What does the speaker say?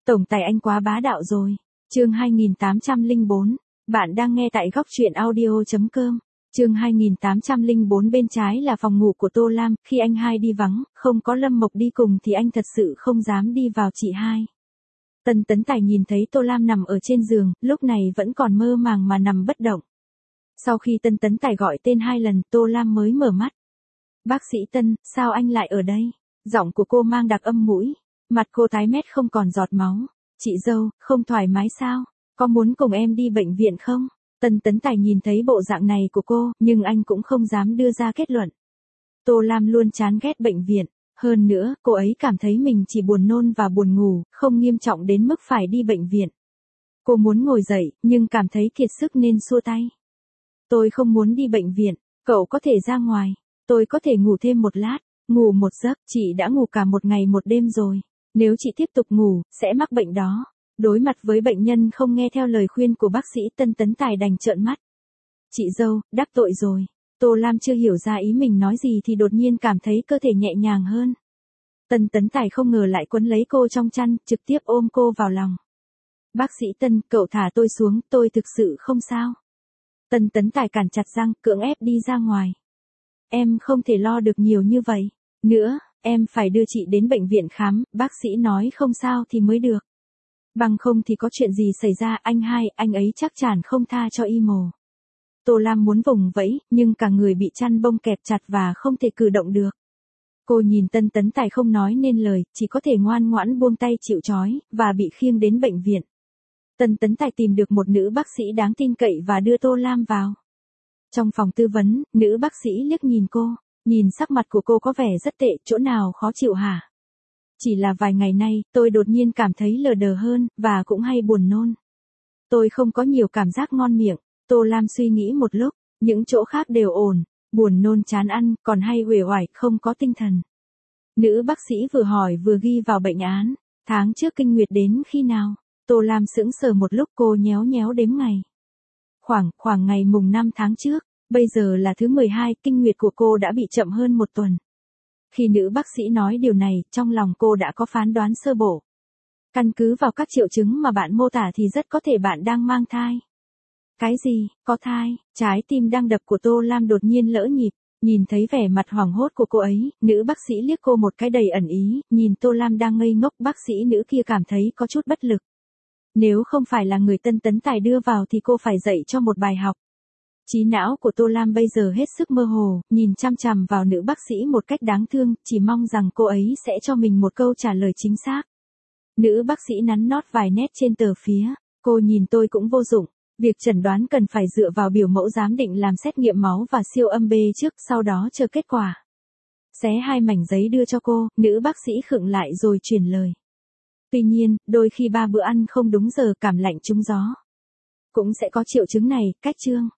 Tổng tài anh quá bá đạo rồi. Chương 2804. Bạn đang nghe tại góc truyện audio.com. Chương 2804. Bên trái là phòng ngủ của Tô Lam, khi anh hai đi vắng, không có Lâm Mộc đi cùng thì anh thật sự không dám đi vào chị hai. Tần Tấn Tài nhìn thấy Tô Lam nằm ở trên giường, lúc này vẫn còn mơ màng mà nằm bất động. Sau khi Tần Tấn Tài gọi tên 2 lần, Tô Lam mới mở mắt. Bác sĩ Tân, sao anh lại ở đây? Giọng của cô mang đặc âm mũi. Mặt cô tái mét không còn giọt máu. Chị dâu, không thoải mái sao? Có muốn cùng em đi bệnh viện không? Tần Tấn Tài nhìn thấy bộ dạng này của cô, nhưng anh cũng không dám đưa ra kết luận. Tô Lam luôn chán ghét bệnh viện. Hơn nữa, cô ấy cảm thấy mình chỉ buồn nôn và buồn ngủ, không nghiêm trọng đến mức phải đi bệnh viện. Cô muốn ngồi dậy, nhưng cảm thấy kiệt sức nên xua tay. Tôi không muốn đi bệnh viện, cậu có thể ra ngoài. Tôi có thể ngủ thêm một lát, ngủ một giấc, chị đã ngủ cả một ngày một đêm rồi. Nếu chị tiếp tục ngủ, sẽ mắc bệnh đó. Đối mặt với bệnh nhân không nghe theo lời khuyên của bác sĩ, Tần Tấn Tài đành trợn mắt. Chị dâu, đắc tội rồi. Tô Lam chưa hiểu ra ý mình nói gì thì đột nhiên cảm thấy cơ thể nhẹ nhàng hơn. Tần Tấn Tài không ngờ lại quấn lấy cô trong chăn, trực tiếp ôm cô vào lòng. Bác sĩ Tân, cậu thả tôi xuống, tôi thực sự không sao. Tần Tấn Tài cản chặt răng, cưỡng ép đi ra ngoài. Em không thể lo được nhiều như vậy. Nữa, em phải đưa chị đến bệnh viện khám, bác sĩ nói không sao thì mới được. Bằng không thì có chuyện gì xảy ra, anh hai, anh ấy chắc chắn không tha cho y mồ. Tô Lam muốn vùng vẫy, nhưng cả người bị chăn bông kẹp chặt và không thể cử động được. Cô nhìn Tần Tấn Tài không nói nên lời, chỉ có thể ngoan ngoãn buông tay chịu trói, và bị khiêng đến bệnh viện. Tần Tấn Tài tìm được một nữ bác sĩ đáng tin cậy và đưa Tô Lam vào. Trong phòng tư vấn, nữ bác sĩ liếc nhìn cô, nhìn sắc mặt của cô có vẻ rất tệ, chỗ nào khó chịu hả? Chỉ là vài ngày nay, tôi đột nhiên cảm thấy lờ đờ hơn, và cũng hay buồn nôn. Tôi không có nhiều cảm giác ngon miệng. Tô Lam suy nghĩ một lúc, những chỗ khác đều ổn, buồn nôn chán ăn, còn hay uể oải, không có tinh thần. Nữ bác sĩ vừa hỏi vừa ghi vào bệnh án, tháng trước kinh nguyệt đến khi nào? Tô Lam sững sờ một lúc, cô nhéo nhéo đếm ngày. Khoảng ngày mùng 5 tháng trước, bây giờ là thứ 12, kinh nguyệt của cô đã bị chậm hơn một tuần. Khi nữ bác sĩ nói điều này, trong lòng cô đã có phán đoán sơ bộ. Căn cứ vào các triệu chứng mà bạn mô tả thì rất có thể bạn đang mang thai. Cái gì, có thai? Trái tim đang đập của Tô Lam đột nhiên lỡ nhịp, nhìn thấy vẻ mặt hoảng hốt của cô ấy, nữ bác sĩ liếc cô một cái đầy ẩn ý, nhìn Tô Lam đang ngây ngốc, bác sĩ nữ kia cảm thấy có chút bất lực. Nếu không phải là người Tần Tấn Tài đưa vào thì cô phải dạy cho một bài học. Trí não của Tô Lam bây giờ hết sức mơ hồ, nhìn chăm chằm vào nữ bác sĩ một cách đáng thương, chỉ mong rằng cô ấy sẽ cho mình một câu trả lời chính xác. Nữ bác sĩ nắn nót vài nét trên tờ phía, cô nhìn tôi cũng vô dụng. Việc chẩn đoán cần phải dựa vào biểu mẫu giám định làm xét nghiệm máu và siêu âm B trước, sau đó chờ kết quả. Xé 2 mảnh giấy đưa cho cô, nữ bác sĩ khựng lại rồi truyền lời. Tuy nhiên, đôi khi 3 bữa ăn không đúng giờ, cảm lạnh trúng gió cũng sẽ có triệu chứng này, cách chương.